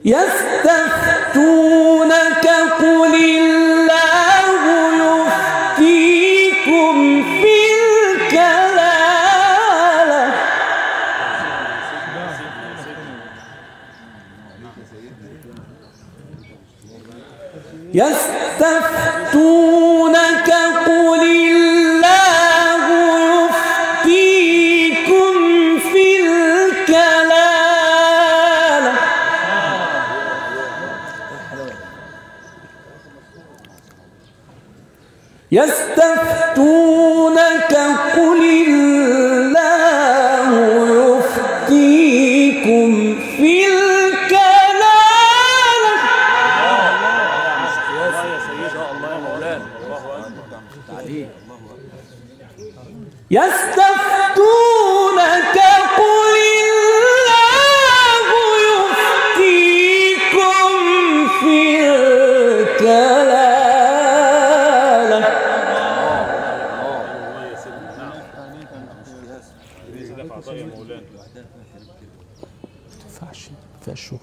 يستفتونك قل الله يفتيكم في الكلالة يستفتونك قل الله يفتيكم في الكلالة يستفتونك قل الله يفتيكم في الكلالة يستفتونك قل الله يفتيكم في الكلالة فيها الشغل.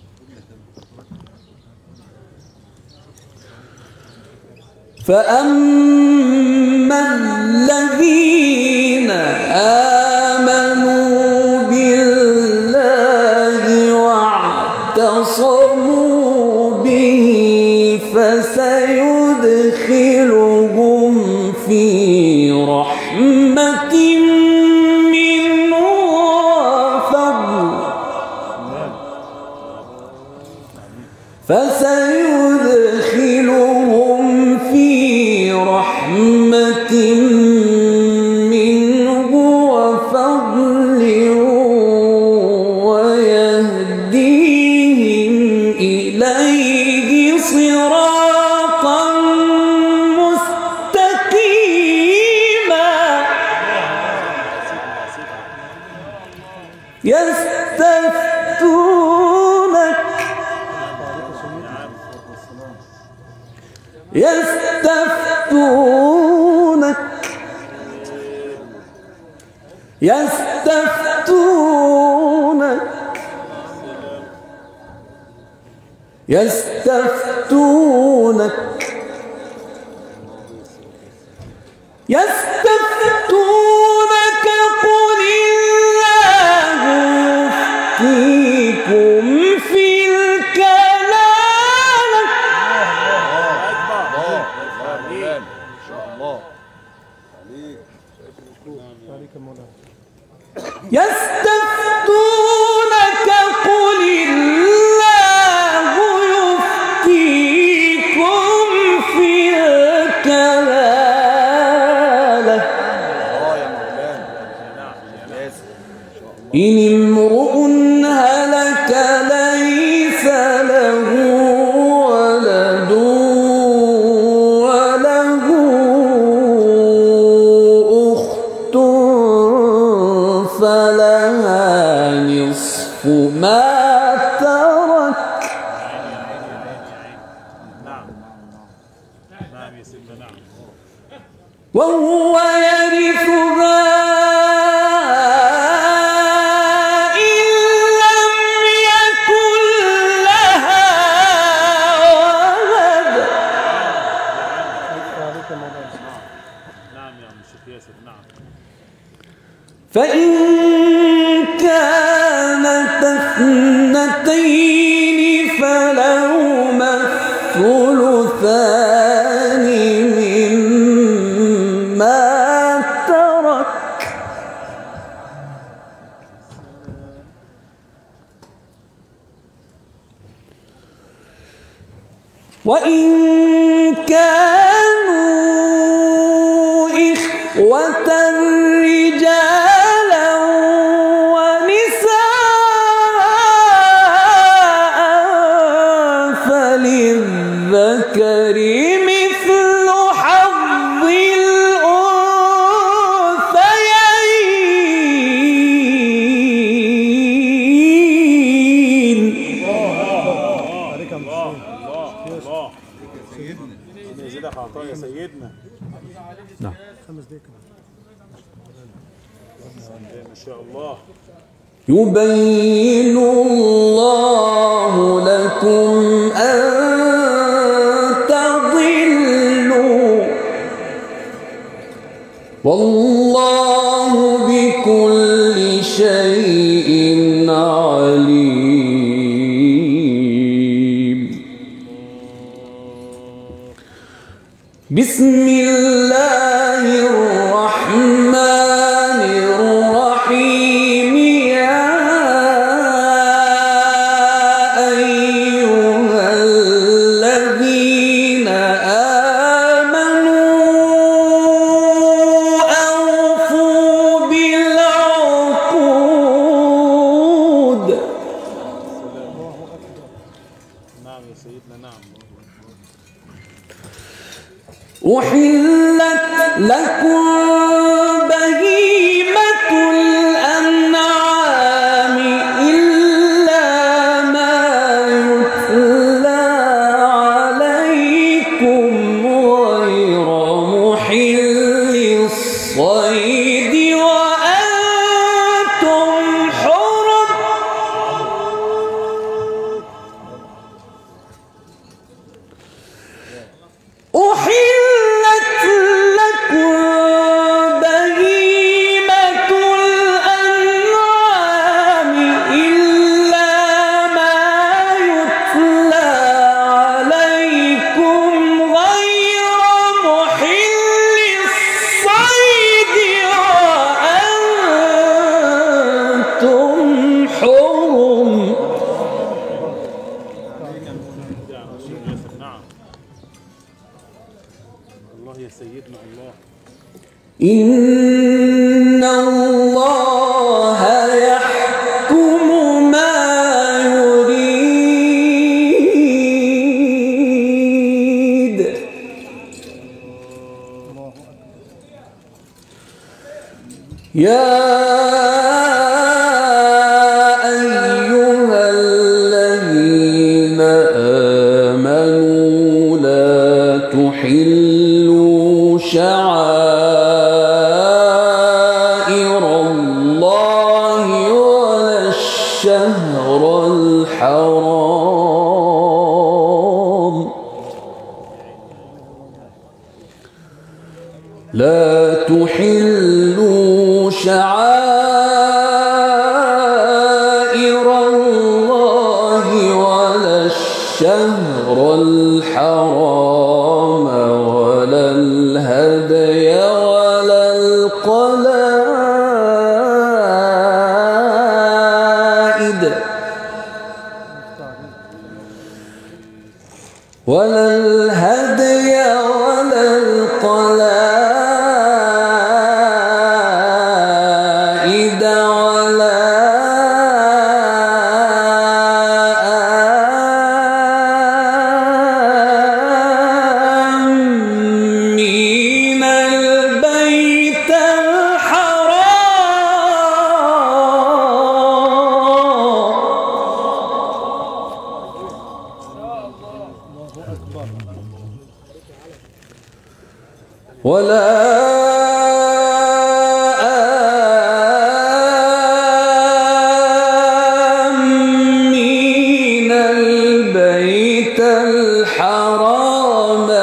فأما الذين آمنوا بالله واعتصموا به فسيدخلهم في رحمة منه وفضل فسيدخلهم في رحمة منه وفضل ويهديهم إليه صراطا مستقيما يستفتونك يستفتونك يستفتونك قل الله يفتيكم في الكلالة يستفتونك قل الله يفتيكم في الكلالة إن امرؤ هلك ليس له ولد وله أخت فلها نصف ما ترك وهو يرثها إن لم يكن لها ولد فإن كانت اثنتين فلهما الثلثان مما ترك وإن كانوا إخوة رجالا ونساء فللذكر مثل حظ الأنثيين يا سيدنا. نعم. 5 دقايق ما شاء الله. يبين الله لكم عليم. بسم الله الرحمن الرحيم. يا أيها الذين آمنوا أوفوا بالعقود. نعم يا سيدنا نعم. أحلت لكم بهيمة الأنعام إلا ما يتلى عليكم غير محل الصيد وأنتم حرم. أحلت لكم بهيمة الأنعام إلا ما يتلى عليكم غير محل الصيد وأنتم حرم. نعم الله يا سيدنا الله. إن الله يحكم ما يريد. يا أيها الذين آمنوا لا تحلوا شعائر الله ولا الشهر الحرام. لا تحلوا شعائر الله ولا الشهر الحرام ولا الهدي ولا القلائد ولا الهدي ولا القلائد ولا آمين البيت الحرام ولا آمين البيت الحرام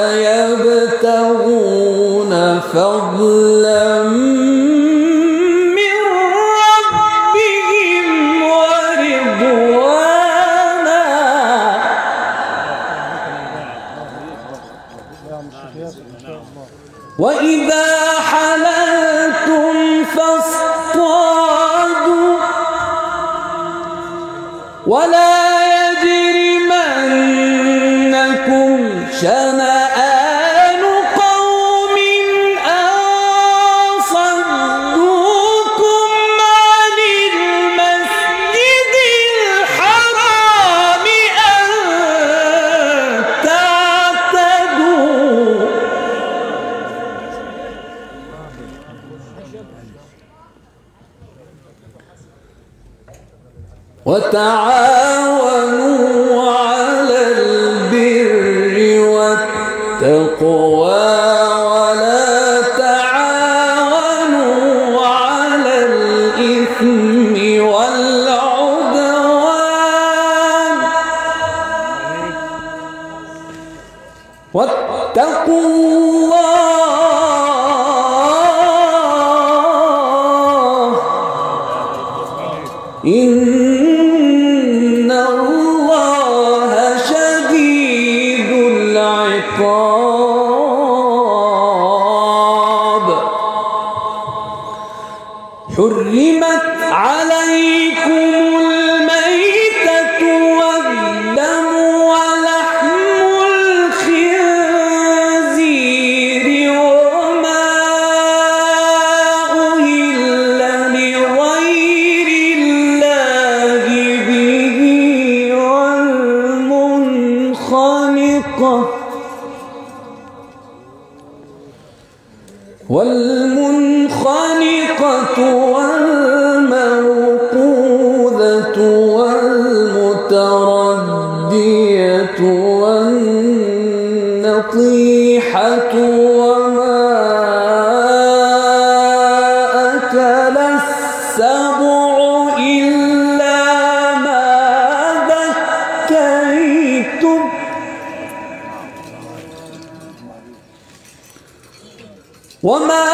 يبتغون فضلا من ربهم ورضوانا. وإذا حللتم فاصطادوا ولا يجرمنكم شنآن قوم أن صدوكم عن المسجد الحرام أن تعتدوا. وتعاونوا على البر والتقوى ولا تعاونوا على الإثم والعدوان. واتقوا الله إن والمنخنقة والموقوذة والمتردية والنطيحة وما أكل السبع إلا ما ذكيتم وما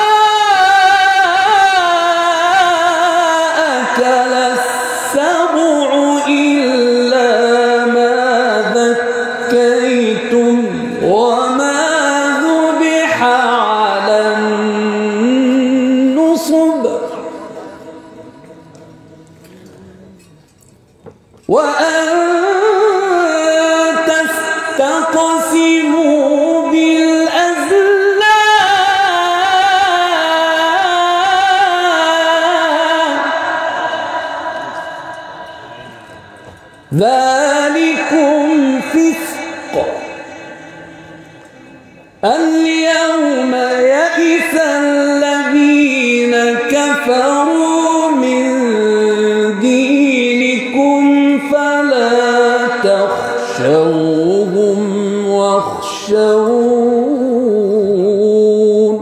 أكل السبع إلا ما ذكيتم وما ذبح على النصب وأن تستقسموا ذلكم فسق اليوم يئس الذين كفروا من دينكم فلا تخشوهم واخشون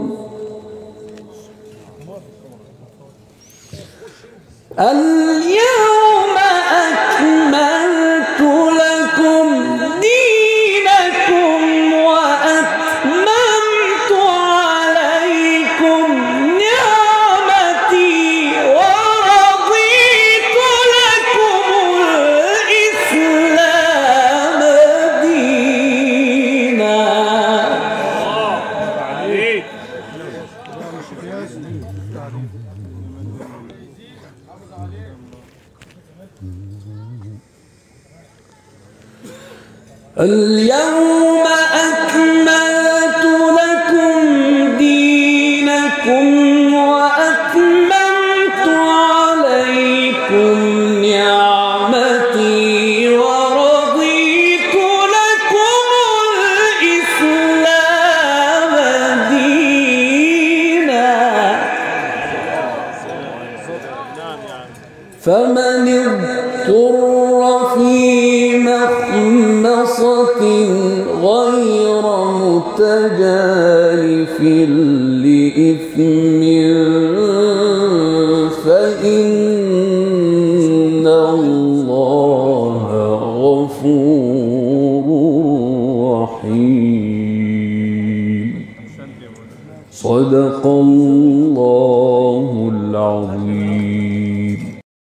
اليوم أكملت لكم دينكم وأتممت عليكم نعمتي ورضيت لكم الإسلام دينا. اليوم أكملت لكم دينكم وأتممت عليكم نعمتي ورضيت لكم الإسلام دينا. فمن اضطر في مخمصة غير متجانف